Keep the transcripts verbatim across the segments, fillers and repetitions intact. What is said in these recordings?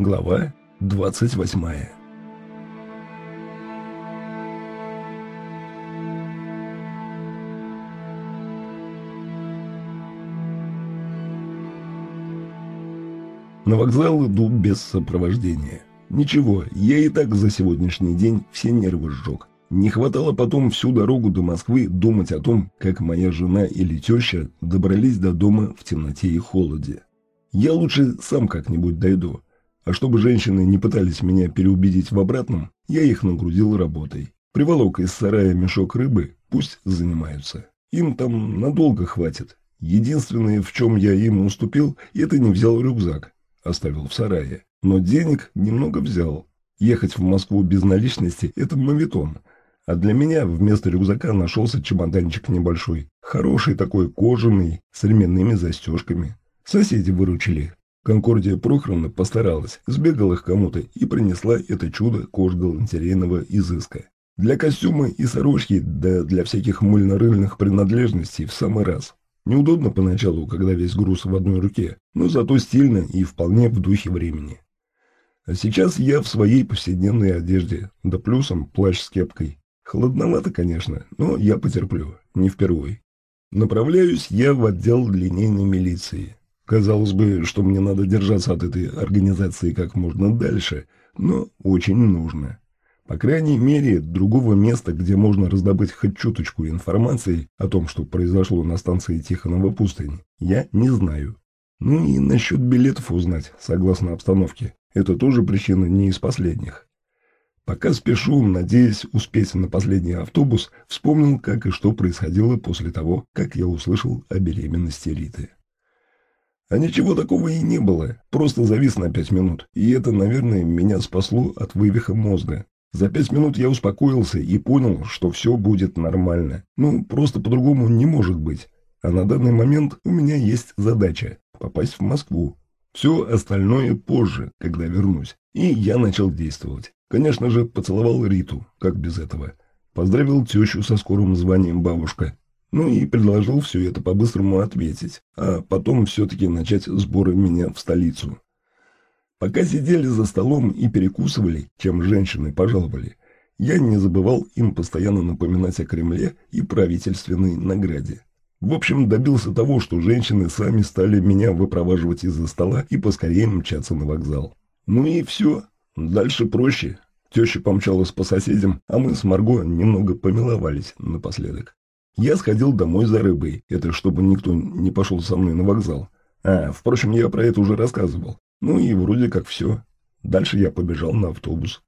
Глава двадцать восьмая. На вокзал иду без сопровождения. Ничего, я и так за сегодняшний день все нервы сжег. Не хватало потом всю дорогу до Москвы думать о том, как моя жена или теща добрались до дома в темноте и холоде. Я лучше сам как-нибудь дойду. А чтобы женщины не пытались меня переубедить в обратном, я их нагрузил работой. Приволок из сарая мешок рыбы, пусть занимаются. Им там надолго хватит. Единственное, в чем я им уступил, это не взял рюкзак. Оставил в сарае. Но денег немного взял. Ехать в Москву без наличности – это моветон. А для меня вместо рюкзака нашелся чемоданчик небольшой. Хороший такой, кожаный, с ременными застежками. Соседи выручили. Конкордия Прохоровна постаралась, сбегала их кому-то и принесла это чудо кожгалантерейного изыска. Для костюма и сорочки, да для всяких мыльно-рыльных принадлежностей в самый раз. Неудобно поначалу, когда весь груз в одной руке, но зато стильно и вполне в духе времени. А сейчас я в своей повседневной одежде, да плюсом плащ с кепкой. Холодновато, конечно, но я потерплю, не впервой. Направляюсь я в отдел линейной милиции. Казалось бы, что мне надо держаться от этой организации как можно дальше, но очень нужно. По крайней мере, другого места, где можно раздобыть хоть чуточку информации о том, что произошло на станции Тихонова пустынь, я не знаю. Ну и насчет билетов узнать, согласно обстановке. Это тоже причина не из последних. Пока спешу, надеясь успеть на последний автобус, вспомнил, как и что происходило после того, как я услышал о беременности Риты. А ничего такого и не было, просто завис на пять минут, и это, наверное, меня спасло от вывиха мозга. За пять минут я успокоился и понял, что все будет нормально. Ну, просто по-другому не может быть. А на данный момент у меня есть задача – попасть в Москву. Все остальное позже, когда вернусь. И я начал действовать. Конечно же, поцеловал Риту, как без этого. Поздравил тещу со скорым званием бабушка. Ну и предложил все это по-быстрому ответить, а потом все-таки начать сборы меня в столицу. Пока сидели за столом и перекусывали, чем женщины пожаловали, я не забывал им постоянно напоминать о Кремле и правительственной награде. В общем, добился того, что женщины сами стали меня выпроваживать из-за стола и поскорее мчаться на вокзал. Ну и все, дальше проще. Теща помчалась по соседям, а мы с Марго немного помиловались напоследок. Я сходил домой за рыбой, это чтобы никто не пошел со мной на вокзал. А, впрочем, я про это уже рассказывал. Ну и вроде как все. Дальше я побежал на автобус.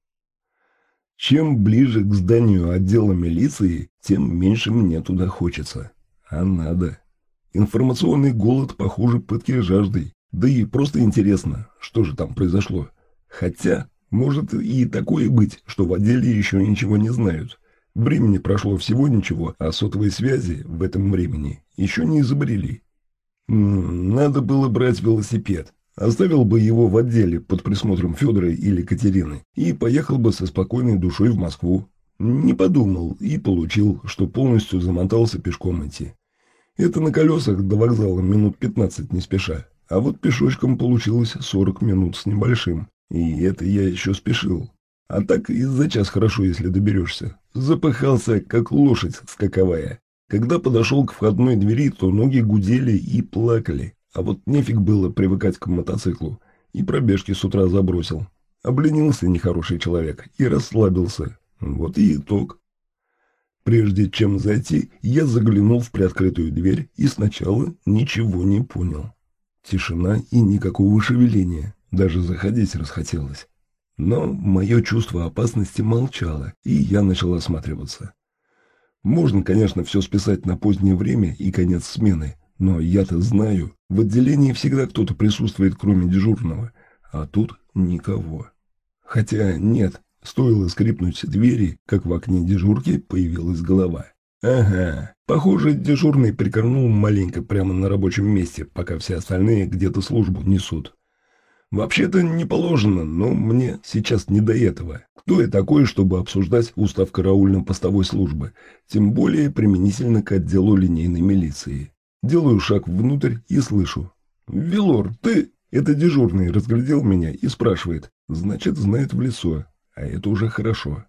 Чем ближе к зданию отдела милиции, тем меньше мне туда хочется. А надо. Информационный голод похуже пытки жаждой. Да и просто интересно, что же там произошло. Хотя, может и такое быть, что в отделе еще ничего не знают. Времени прошло всего ничего, а сотовой связи в этом времени еще не изобрели. Надо было брать велосипед. Оставил бы его в отделе под присмотром Федора или Катерины и поехал бы со спокойной душой в Москву. Не подумал и получил, что полностью замотался пешком идти. Это на колесах до вокзала минут пятнадцать не спеша, а вот пешочком получилось сорок минут с небольшим, и это я еще спешил. А так и за час хорошо, если доберешься. Запыхался, как лошадь скаковая. Когда подошел к входной двери, то ноги гудели и плакали. А вот нефиг было привыкать к мотоциклу. И пробежки с утра забросил. Обленился нехороший человек и расслабился. Вот и итог. Прежде чем зайти, я заглянул в приоткрытую дверь и сначала ничего не понял. Тишина и никакого шевеления. Даже заходить расхотелось. Но мое чувство опасности молчало, и я начал осматриваться. Можно, конечно, все списать на позднее время и конец смены, но я-то знаю, в отделении всегда кто-то присутствует, кроме дежурного, а тут никого. Хотя нет, стоило скрипнуть двери, как в окне дежурки появилась голова. Ага, похоже, дежурный прикорнул маленько прямо на рабочем месте, пока все остальные где-то службу несут. Вообще-то не положено, но мне сейчас не до этого. Кто я такой, чтобы обсуждать устав караульно-постовой службы, тем более применительно к отделу линейной милиции. Делаю шаг внутрь и слышу. «Велор, ты...» Это дежурный разглядел меня и спрашивает, значит, знает в лицо, а это уже хорошо.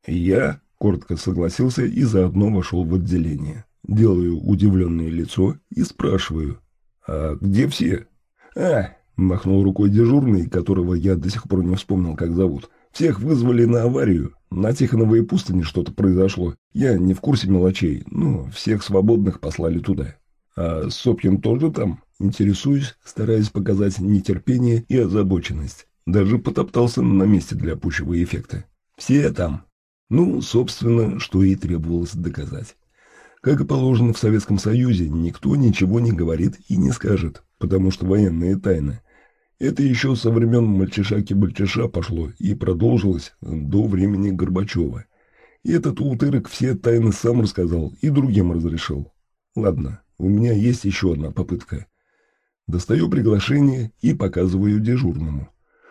Я коротко согласился и заодно вошел в отделение. Делаю удивленное лицо и спрашиваю, а где все? А, махнул рукой дежурный, которого я до сих пор не вспомнил, как зовут. Всех вызвали на аварию. На Тихоновой пустыне что-то произошло. Я не в курсе мелочей, но всех свободных послали туда. А Сопкин тоже там? Интересуюсь, стараясь показать нетерпение и озабоченность. Даже потоптался на месте для пущего эффекта. Все там. Ну, собственно, что и требовалось доказать. Как и положено в Советском Союзе, никто ничего не говорит и не скажет, потому что военная тайна. Это еще со времен мальчиша-кибальчиша пошло и продолжилось до времени Горбачева. И этот утырок все тайны сам рассказал и другим разрешил. Ладно, у меня есть еще одна попытка. Достаю приглашение и показываю дежурному.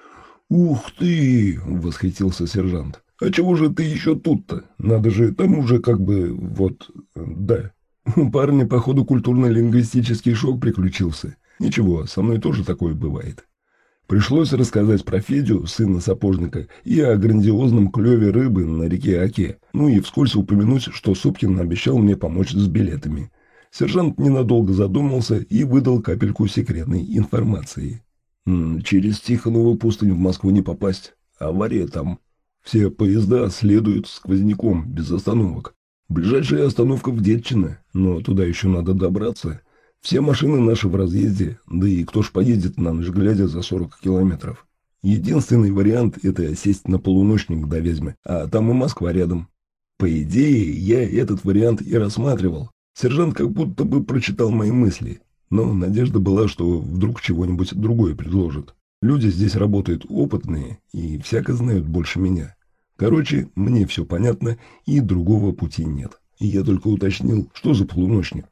«Ух ты!» — восхитился сержант. «А чего же ты еще тут-то? Надо же, там уже как бы, вот, да. У парня, походу, культурно-лингвистический шок приключился. Ничего, со мной тоже такое бывает». Пришлось рассказать про Федю, сына сапожника, и о грандиозном клеве рыбы на реке Оке. Ну и вскользь упомянуть, что Сопкин обещал мне помочь с билетами. Сержант ненадолго задумался и выдал капельку секретной информации. М -м, через Тихонову пустыню в Москву не попасть. Авария там. Все поезда следуют сквозняком, без остановок. Ближайшая остановка в Детчино, но туда еще надо добраться. Все машины наши в разъезде, да и кто ж поедет на ночь глядя за сорок километров. Единственный вариант – это сесть на полуночник до Вязьмы, а там и Москва рядом. По идее, я этот вариант и рассматривал. Сержант как будто бы прочитал мои мысли, но надежда была, что вдруг чего-нибудь другое предложит. Люди здесь работают опытные и всяко знают больше меня. Короче, мне все понятно и другого пути нет. И я только уточнил, что за полуночник.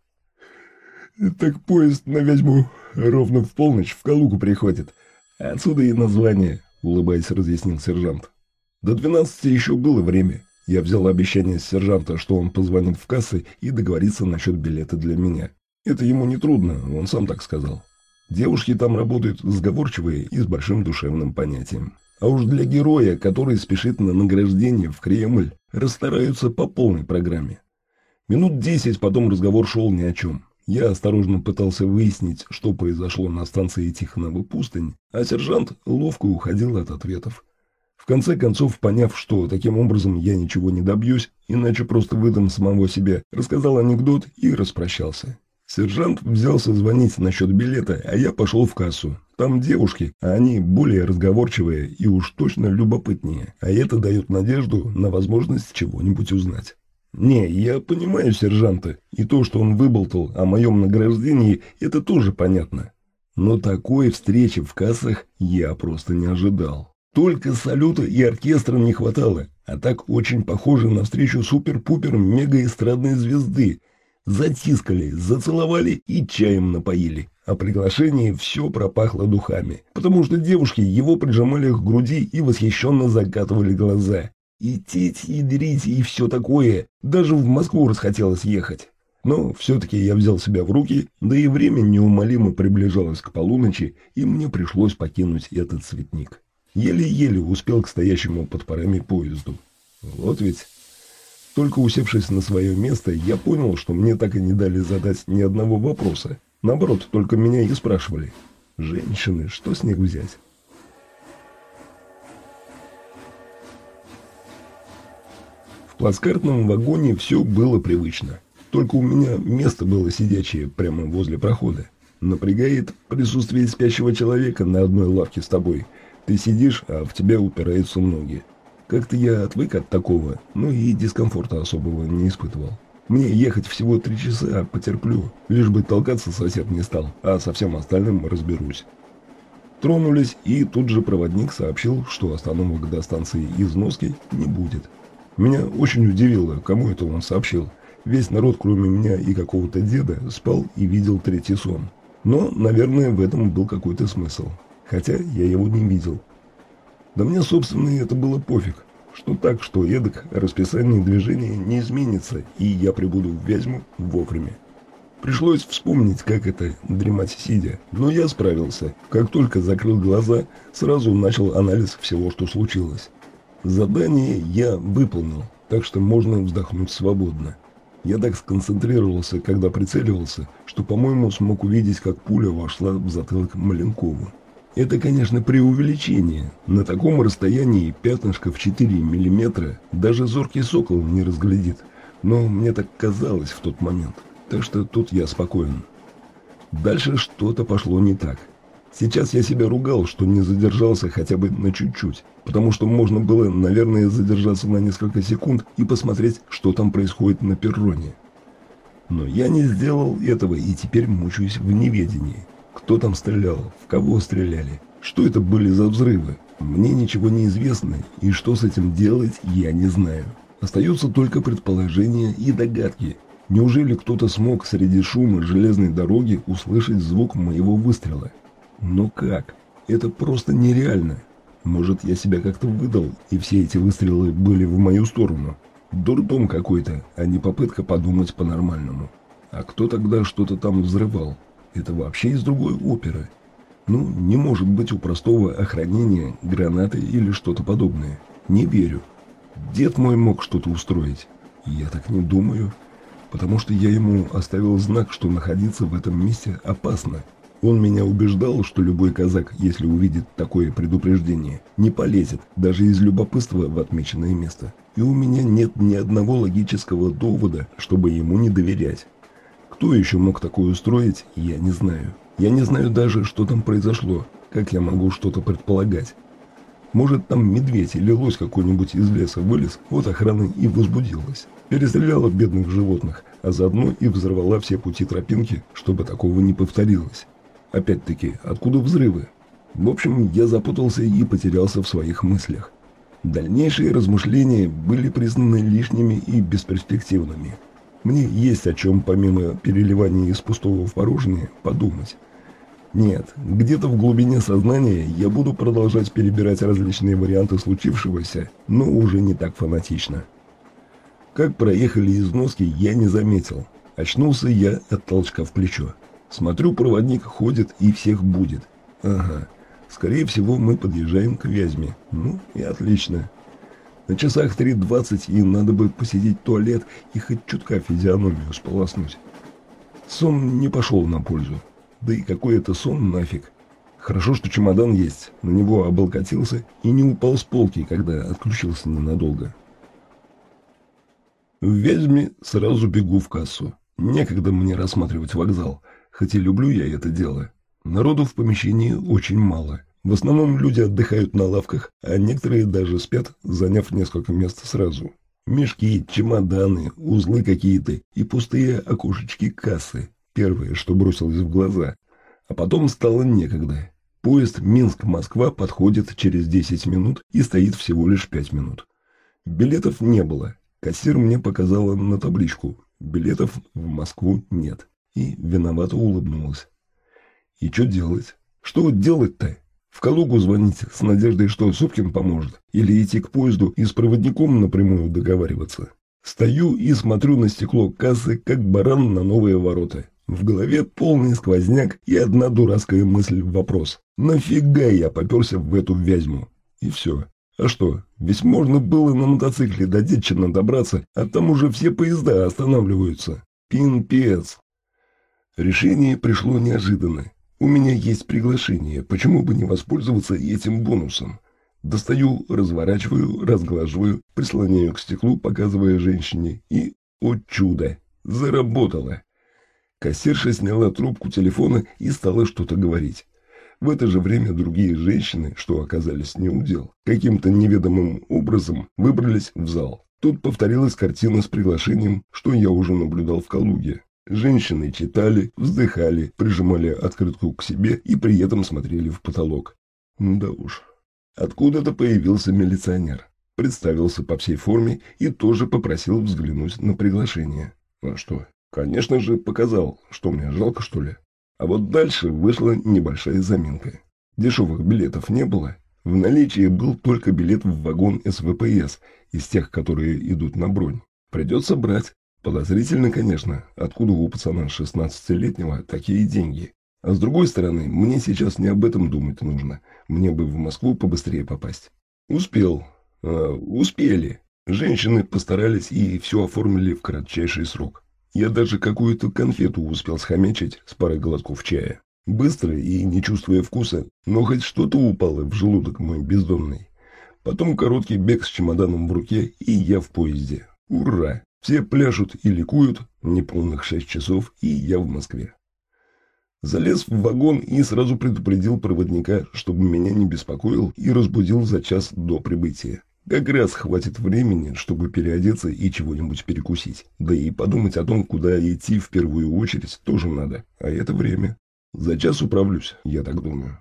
Так поезд на Вязьму ровно в полночь в Калугу приходит. Отсюда и название, улыбаясь, разъяснил сержант. До двенадцати еще было время. Я взял обещание с сержанта, что он позвонит в кассы и договорится насчет билета для меня. Это ему не трудно, он сам так сказал. Девушки там работают сговорчивые и с большим душевным понятием. А уж для героя, который спешит на награждение в Кремль, расстараются по полной программе. Минут десять потом разговор шел ни о чем. Я осторожно пытался выяснить, что произошло на станции Тихонова пустынь, а сержант ловко уходил от ответов. В конце концов, поняв, что таким образом я ничего не добьюсь, иначе просто выдам самого себя, рассказал анекдот и распрощался. Сержант взялся звонить насчет билета, а я пошел в кассу. Там девушки, а они более разговорчивые и уж точно любопытнее, а это дает надежду на возможность чего-нибудь узнать. Не, я понимаю сержанта, и то, что он выболтал о моем награждении, это тоже понятно. Но такой встречи в кассах я просто не ожидал. Только салюта и оркестра не хватало, а так очень похоже на встречу супер-пупер мегаэстрадной звезды. Затискали, зацеловали и чаем напоили. О приглашении все пропахло духами, потому что девушки его прижимали к груди и восхищенно закатывали глаза. И тить, и дрить, и все такое. Даже в Москву расхотелось ехать. Но все-таки я взял себя в руки, да и время неумолимо приближалось к полуночи, и мне пришлось покинуть этот цветник. Еле-еле успел к стоящему под парами поезду. Вот ведь... Только усевшись на свое место, я понял, что мне так и не дали задать ни одного вопроса. Наоборот, только меня и спрашивали. Женщины, что с них взять? В плацкартном вагоне все было привычно. Только у меня место было сидячее прямо возле прохода. Напрягает присутствие спящего человека на одной лавке с тобой. Ты сидишь, а в тебя упираются ноги. Как-то я отвык от такого, но и дискомфорта особого не испытывал. Мне ехать всего три часа, а потерплю, лишь бы толкаться сосед не стал, а со всем остальным разберусь. Тронулись, и тут же проводник сообщил, что остановок до станции Износки не будет. Меня очень удивило, кому это он сообщил. Весь народ, кроме меня и какого-то деда, спал и видел третий сон. Но, наверное, в этом был какой-то смысл, хотя я его не видел. Да мне, собственно, это было пофиг. Что так, что эдак, расписание движения не изменится, и я прибуду в Вязьму вовремя. Пришлось вспомнить, как это дремать сидя, но я справился. Как только закрыл глаза, сразу начал анализ всего, что случилось. Задание я выполнил, так что можно вздохнуть свободно. Я так сконцентрировался, когда прицеливался, что, по-моему, смог увидеть, как пуля вошла в затылок Маленкову. Это, конечно, преувеличение. На таком расстоянии пятнышко в четыре миллиметра даже зоркий сокол не разглядит. Но мне так казалось в тот момент. Так что тут я спокоен. Дальше что-то пошло не так. Сейчас я себя ругал, что не задержался хотя бы на чуть-чуть, потому что можно было, наверное, задержаться на несколько секунд и посмотреть, что там происходит на перроне. Но я не сделал этого и теперь мучаюсь в неведении. Кто там стрелял, в кого стреляли, что это были за взрывы, мне ничего не известно, и что с этим делать, я не знаю. Остаются только предположения и догадки. Неужели кто-то смог среди шума железной дороги услышать звук моего выстрела? Но как? Это просто нереально. Может, я себя как-то выдал, и все эти выстрелы были в мою сторону? Дурдом какой-то, а не попытка подумать по-нормальному. А кто тогда что-то там взрывал? Это вообще из другой оперы. Ну, не может быть у простого охранения гранаты или что-то подобное. Не верю. Дед мой мог что-то устроить. Я так не думаю, потому что я ему оставил знак, что находиться в этом месте опасно. Он меня убеждал, что любой казак, если увидит такое предупреждение, не полезет, даже из любопытства в отмеченное место. И у меня нет ни одного логического довода, чтобы ему не доверять. Кто еще мог такое устроить, я не знаю. Я не знаю даже, что там произошло, как я могу что-то предполагать. Может, там медведь или лось какой-нибудь из леса вылез, вот охрана и возбудилась. Перестреляла бедных животных, а заодно и взорвала все пути тропинки, чтобы такого не повторилось. Опять-таки, откуда взрывы? В общем, я запутался и потерялся в своих мыслях. Дальнейшие размышления были признаны лишними и бесперспективными. Мне есть о чем, помимо переливания из пустого в порожнее, подумать. Нет, где-то в глубине сознания я буду продолжать перебирать различные варианты случившегося, но уже не так фанатично. Как проехали износки, я не заметил. Очнулся я от толчка в плечо. Смотрю, проводник ходит и всех будет. Ага, скорее всего мы подъезжаем к Вязьме. Ну и отлично. На часах три двадцать и надо бы посетить туалет и хоть чутка физиономию сполоснуть. Сон не пошел на пользу. Да и какой это сон нафиг. Хорошо, что чемодан есть, на него облокотился и не упал с полки, когда отключился ненадолго. В Вязьме сразу бегу в кассу. Некогда мне рассматривать вокзал, хоть и люблю я это дело. Народу в помещении очень мало. В основном люди отдыхают на лавках, а некоторые даже спят, заняв несколько мест сразу. Мешки, чемоданы, узлы какие-то и пустые окошечки кассы. Первое, что бросилось в глаза. А потом стало некогда. Поезд Минск-Москва подходит через десять минут и стоит всего лишь пять минут. Билетов не было. Кассир мне показала на табличку. Билетов в Москву нет. И виновато улыбнулась. И что делать? Что делать-то? В Калугу звонить с надеждой, что Сопкин поможет? Или идти к поезду и с проводником напрямую договариваться? Стою и смотрю на стекло кассы, как баран на новые ворота. В голове полный сквозняк и одна дурацкая мысль в вопрос. Нафига я поперся в эту Вязьму? И все. А что, ведь можно было на мотоцикле до Детчина добраться, а там уже все поезда останавливаются. Пинпец. Решение пришло неожиданно. У меня есть приглашение, почему бы не воспользоваться этим бонусом? Достаю, разворачиваю, разглаживаю, прислоняю к стеклу, показывая женщине, и, о чудо, заработало. Кассирша сняла трубку телефона и стала что-то говорить. В это же время другие женщины, что оказались неудел, каким-то неведомым образом выбрались в зал. Тут повторилась картина с приглашением, что я уже наблюдал в Калуге. Женщины читали, вздыхали, прижимали открытку к себе и при этом смотрели в потолок. Да уж. Откуда-то появился милиционер. Представился по всей форме и тоже попросил взглянуть на приглашение. А что? Конечно же, показал, что мне жалко, что ли. А вот дальше вышла небольшая заминка. Дешевых билетов не было. В наличии был только билет в вагон эс вэ пэ эс, из тех, которые идут на бронь. Придется брать. Подозрительно, конечно, откуда у пацана шестнадцатилетнего такие деньги. А с другой стороны, мне сейчас не об этом думать нужно. Мне бы в Москву побыстрее попасть. Успел. А, успели. Женщины постарались и все оформили в кратчайший срок. Я даже какую-то конфету успел схомячить с парой глотков чая. Быстро и не чувствуя вкуса, но хоть что-то упало в желудок мой бездонный. Потом короткий бег с чемоданом в руке, и я в поезде. Ура! Все пляшут и ликуют, неполных шесть часов, и я в Москве. Залез в вагон и сразу предупредил проводника, чтобы меня не беспокоил, и разбудил за час до прибытия. Как раз хватит времени, чтобы переодеться и чего-нибудь перекусить. Да и подумать о том, куда идти в первую очередь, тоже надо. А это время. За час управлюсь, я так думаю.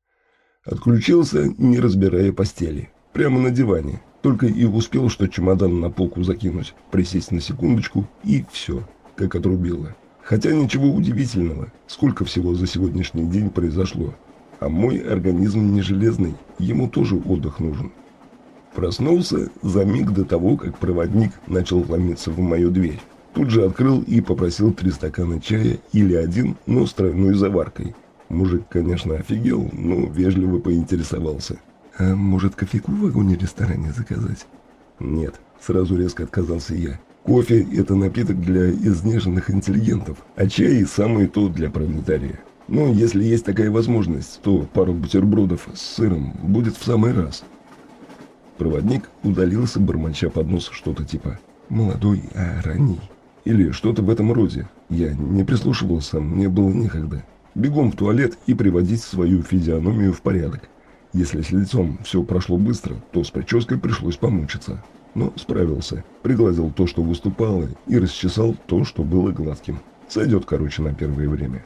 Отключился, не разбирая постели. Прямо на диване. Только и успел, что чемодан на полку закинуть, присесть на секундочку, и все, как отрубило. Хотя ничего удивительного, сколько всего за сегодняшний день произошло. А мой организм не железный, ему тоже отдых нужен. Проснулся за миг до того, как проводник начал ломиться в мою дверь. Тут же открыл и попросил три стакана чая или один, но с тройной заваркой. Мужик, конечно, офигел, но вежливо поинтересовался. «А может, кофейку в вагоне-ресторане заказать?» «Нет», сразу резко отказался я. «Кофе – это напиток для изнеженных интеллигентов, а чай – самое то для пролетария. Но если есть такая возможность, то пару бутербродов с сыром будет в самый раз». Проводник удалился, бормоча под нос что-то типа «молодой, а ранний» или что-то в этом роде. Я не прислушивался, мне было некогда. Бегом в туалет и приводить свою физиономию в порядок. Если с лицом все прошло быстро, то с прической пришлось помучиться. Но справился, пригладил то, что выступало, и расчесал то, что было гладким. Сойдет, короче, на первое время.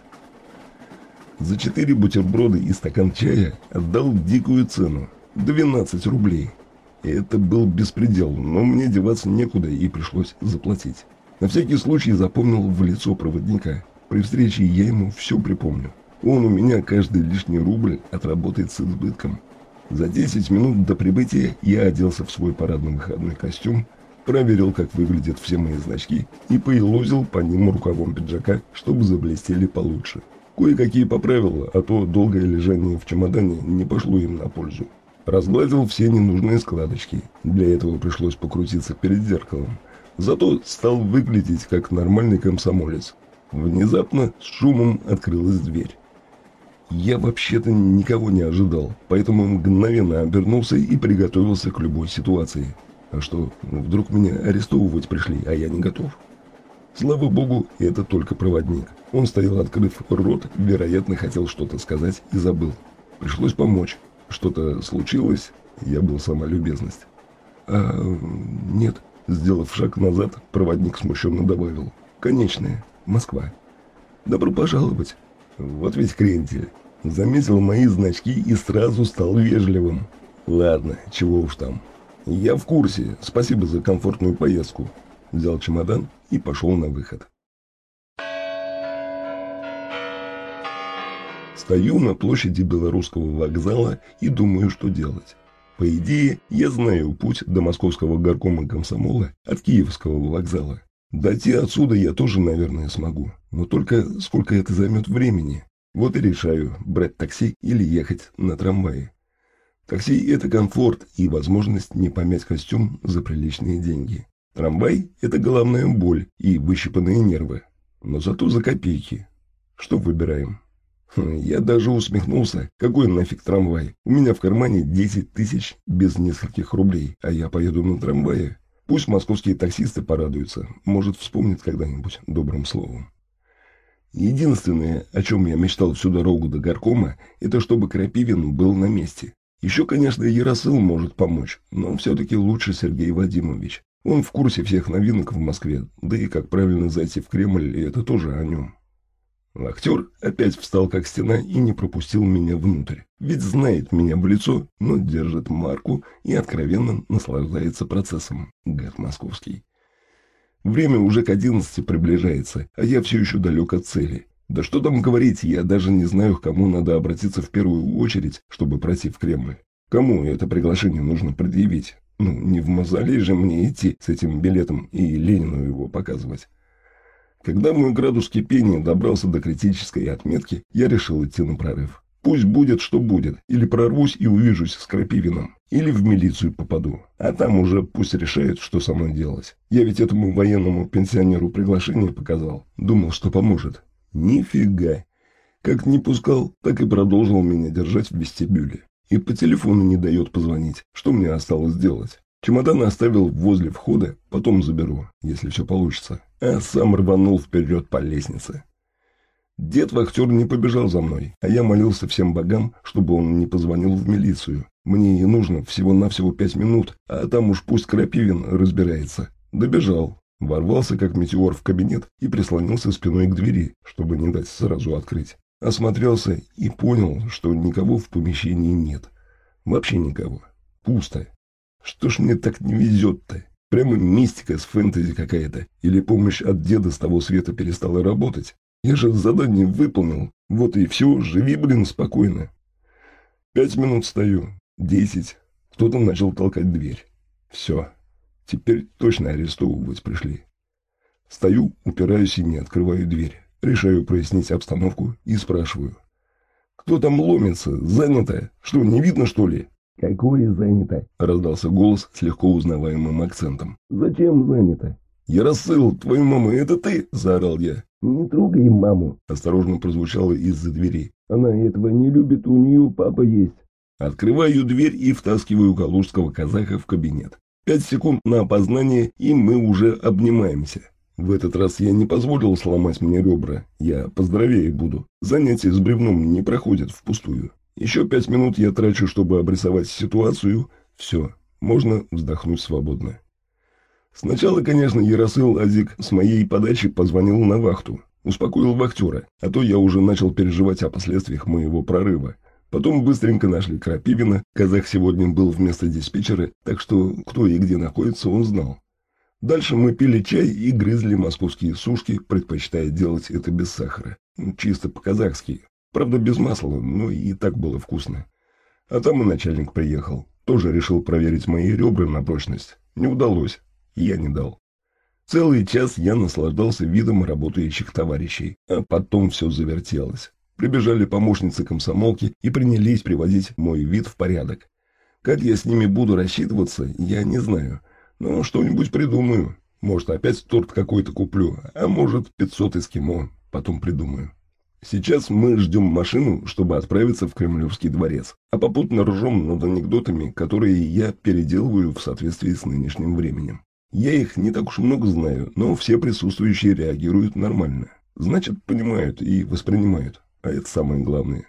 За четыре бутерброда и стакан чая отдал дикую цену – двенадцать рублей. Это был беспредел, но мне деваться некуда и пришлось заплатить. На всякий случай запомнил в лицо проводника. При встрече я ему все припомню. Он у меня каждый лишний рубль отработает с избытком. За десять минут до прибытия я оделся в свой парадный выходной костюм, проверил, как выглядят все мои значки, и поелозил по ним рукавом пиджака, чтобы заблестели получше. Кое-какие поправил, а то долгое лежание в чемодане не пошло им на пользу. Разгладил все ненужные складочки. Для этого пришлось покрутиться перед зеркалом. Зато стал выглядеть как нормальный комсомолец. Внезапно с шумом открылась дверь. Я вообще-то никого не ожидал, поэтому мгновенно обернулся и приготовился к любой ситуации. А что, вдруг меня арестовывать пришли, а я не готов? Слава богу, это только проводник. Он стоял, открыв рот, вероятно, хотел что-то сказать и забыл. Пришлось помочь. Что-то случилось, я был сама любезность. А нет, сделав шаг назад, проводник смущенно добавил. Конечная, Москва. Добро пожаловать. Вот ведь крендель. Заметил мои значки и сразу стал вежливым. Ладно, чего уж там. Я в курсе, спасибо за комфортную поездку. Взял чемодан и пошел на выход. Стою на площади Белорусского вокзала и думаю, что делать. По идее, я знаю путь до московского горкома комсомола от Киевского вокзала. Дойти отсюда я тоже, наверное, смогу. Но только сколько это займет времени. Вот и решаю, брать такси или ехать на трамвае. Такси – это комфорт и возможность не помять костюм за приличные деньги. Трамвай – это головная боль и выщипанные нервы. Но зато за копейки. Что выбираем? Я даже усмехнулся. Какой нафиг трамвай? У меня в кармане десять тысяч без нескольких рублей, а я поеду на трамвае. Пусть московские таксисты порадуются. Может, вспомнят когда-нибудь добрым словом. Единственное, о чем я мечтал всю дорогу до горкома, это чтобы Крапивин был на месте. Еще, конечно, Яросыл может помочь, но все-таки лучше Сергей Вадимович. Он в курсе всех новинок в Москве, да и как правильно зайти в Кремль, это тоже о нем. Актер опять встал как стена и не пропустил меня внутрь. Ведь знает меня в лицо, но держит марку и откровенно наслаждается процессом. Гад московский. Время уже к одиннадцати приближается, а я все еще далек от цели. Да что там говорить, я даже не знаю, к кому надо обратиться в первую очередь, чтобы пройти в Кремль. Кому это приглашение нужно предъявить? Ну, не в мавзолей же мне идти с этим билетом и Ленину его показывать. Когда мой градус кипения добрался до критической отметки, я решил идти на прорыв. Пусть будет, что будет, или прорвусь и увижусь с Крапивиным, или в милицию попаду, а там уже пусть решают, что со мной делать. Я ведь этому военному пенсионеру приглашение показал, думал, что поможет. Нифига. Как не пускал, так и продолжил меня держать в вестибюле. И по телефону не дает позвонить, что мне осталось делать. Чемодан оставил возле входа, потом заберу, если все получится. А сам рванул вперед по лестнице. Дед-вахтер не побежал за мной, а я молился всем богам, чтобы он не позвонил в милицию. Мне и нужно всего-навсего пять минут, а там уж пусть Крапивин разбирается. Добежал, ворвался как метеор в кабинет и прислонился спиной к двери, чтобы не дать сразу открыть. Осмотрелся и понял, что никого в помещении нет. Вообще никого. Пусто. Что ж мне так не везет-то? Прямо мистика с фэнтези какая-то. Или помощь от деда с того света перестала работать? Я же задание выполнил. Вот и все, живи, блин, спокойно. Пять минут стою. Десять. Кто-то начал толкать дверь. Все. Теперь точно арестовывать пришли. Стою, упираюсь и не открываю дверь. Решаю прояснить обстановку и спрашиваю. Кто там ломится? Занято? Что, не видно, что ли? «Какое занято?» — раздался голос с легко узнаваемым акцентом. «Зачем занято?» «Яросыл, твою маму, это ты?» — заорал я. «Не трогай маму», — осторожно прозвучало из-за двери. «Она этого не любит, у нее папа есть». Открываю дверь и втаскиваю калужского казаха в кабинет. Пять секунд на опознание, и мы уже обнимаемся. В этот раз я не позволил сломать мне ребра, я поздоровее буду. Занятия с бревном не проходят впустую. Еще пять минут я трачу, чтобы обрисовать ситуацию. Все, можно вздохнуть свободно. Сначала, конечно, Яросыл Азик с моей подачи позвонил на вахту. Успокоил вахтера, а то я уже начал переживать о последствиях моего прорыва. Потом быстренько нашли Крапивина. Казах сегодня был вместо диспетчера, так что кто и где находится, он знал. Дальше мы пили чай и грызли московские сушки, предпочитая делать это без сахара. Чисто по-казахски. Правда, без масла, но и так было вкусно. А там и начальник приехал. Тоже решил проверить мои ребра на прочность. Не удалось. Я не дал. Целый час я наслаждался видом работающих товарищей. А потом все завертелось. Прибежали помощницы комсомолки и принялись приводить мой вид в порядок. Как я с ними буду рассчитываться, я не знаю. Но что-нибудь придумаю. Может, опять торт какой-то куплю, а может, пятьсот эскимо. Потом придумаю. Сейчас мы ждем машину, чтобы отправиться в Кремлевский дворец, а попутно ржем над анекдотами, которые я переделываю в соответствии с нынешним временем. Я их не так уж много знаю, но все присутствующие реагируют нормально. Значит, понимают и воспринимают, а это самое главное.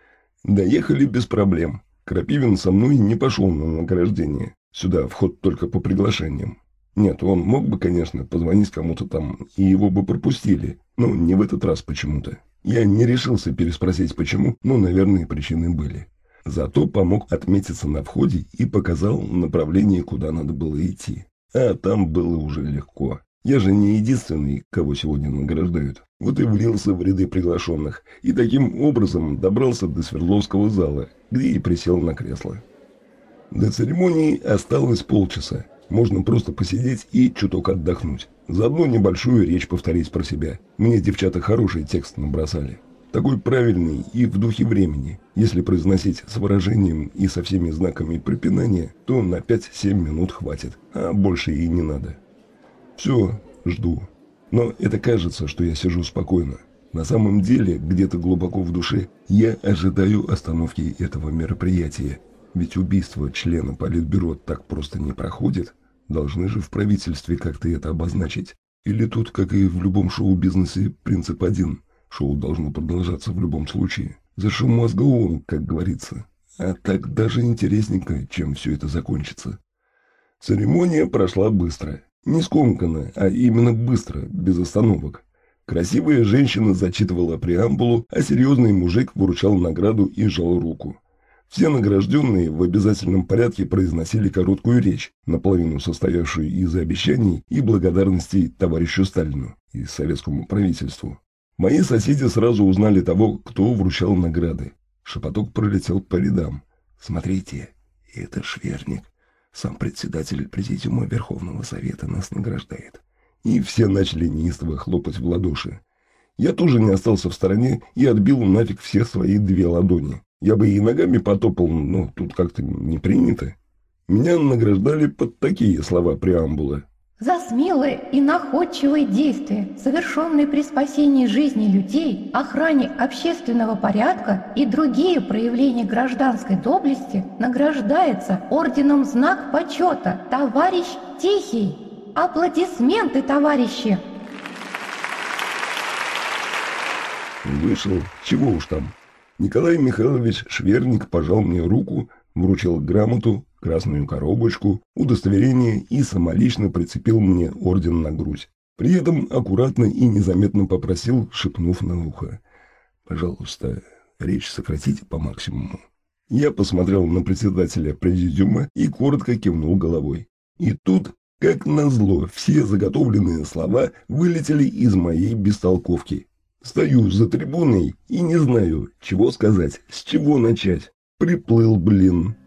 Доехали без проблем. Крапивин со мной не пошел на награждение. Сюда вход только по приглашениям. Нет, он мог бы, конечно, позвонить кому-то там, и его бы пропустили, но не в этот раз почему-то. Я не решился переспросить почему, но, наверное, причины были. Зато помог отметиться на входе и показал направление, куда надо было идти. А там было уже легко. Я же не единственный, кого сегодня награждают. Вот и влился в ряды приглашенных, и таким образом добрался до Свердловского зала, где и присел на кресло. До церемонии осталось полчаса. Можно просто посидеть и чуток отдохнуть. Заодно небольшую речь повторить про себя. Мне девчата хороший текст набросали. Такой правильный и в духе времени. Если произносить с выражением и со всеми знаками препинания, то на пять-семь минут хватит, а больше и не надо. Все, жду. Но это кажется, что я сижу спокойно. На самом деле, где-то глубоко в душе, я ожидаю остановки этого мероприятия. Ведь убийство члена Политбюро так просто не проходит. Должны же в правительстве как-то это обозначить. Или тут, как и в любом шоу-бизнесе, принцип один. Шоу должно продолжаться в любом случае. За шум мозга он, как говорится. А так даже интересненько, чем все это закончится. Церемония прошла быстро. Не скомканно, а именно быстро, без остановок. Красивая женщина зачитывала преамбулу, а серьезный мужик вручал награду и жал руку. Все награжденные в обязательном порядке произносили короткую речь, наполовину состоявшую из обещаний и благодарностей товарищу Сталину и советскому правительству. Мои соседи сразу узнали того, кто вручал награды. Шепоток пролетел по рядам. «Смотрите, это Шверник. Сам председатель Президиума Верховного Совета нас награждает. И все начали неистово хлопать в ладоши. Я тоже не остался в стороне и отбил нафиг все свои две ладони. Я бы и ногами потопал, но тут как-то не принято. Меня награждали под такие слова преамбулы. За смелые и находчивые действия, совершенные при спасении жизни людей, охране общественного порядка и другие проявления гражданской доблести, награждается орденом Знак Почета товарищ Тихий. Аплодисменты, товарищи! Вышел, чего уж там. Николай Михайлович Шверник пожал мне руку, вручил грамоту, красную коробочку, удостоверение и самолично прицепил мне орден на грудь. При этом аккуратно и незаметно попросил, шепнув на ухо: «Пожалуйста, речь сократите по максимуму». Я посмотрел на председателя президиума и коротко кивнул головой. И тут, как назло, все заготовленные слова вылетели из моей бестолковки. Стою за трибуной и не знаю, чего сказать, с чего начать. Приплыл, блин.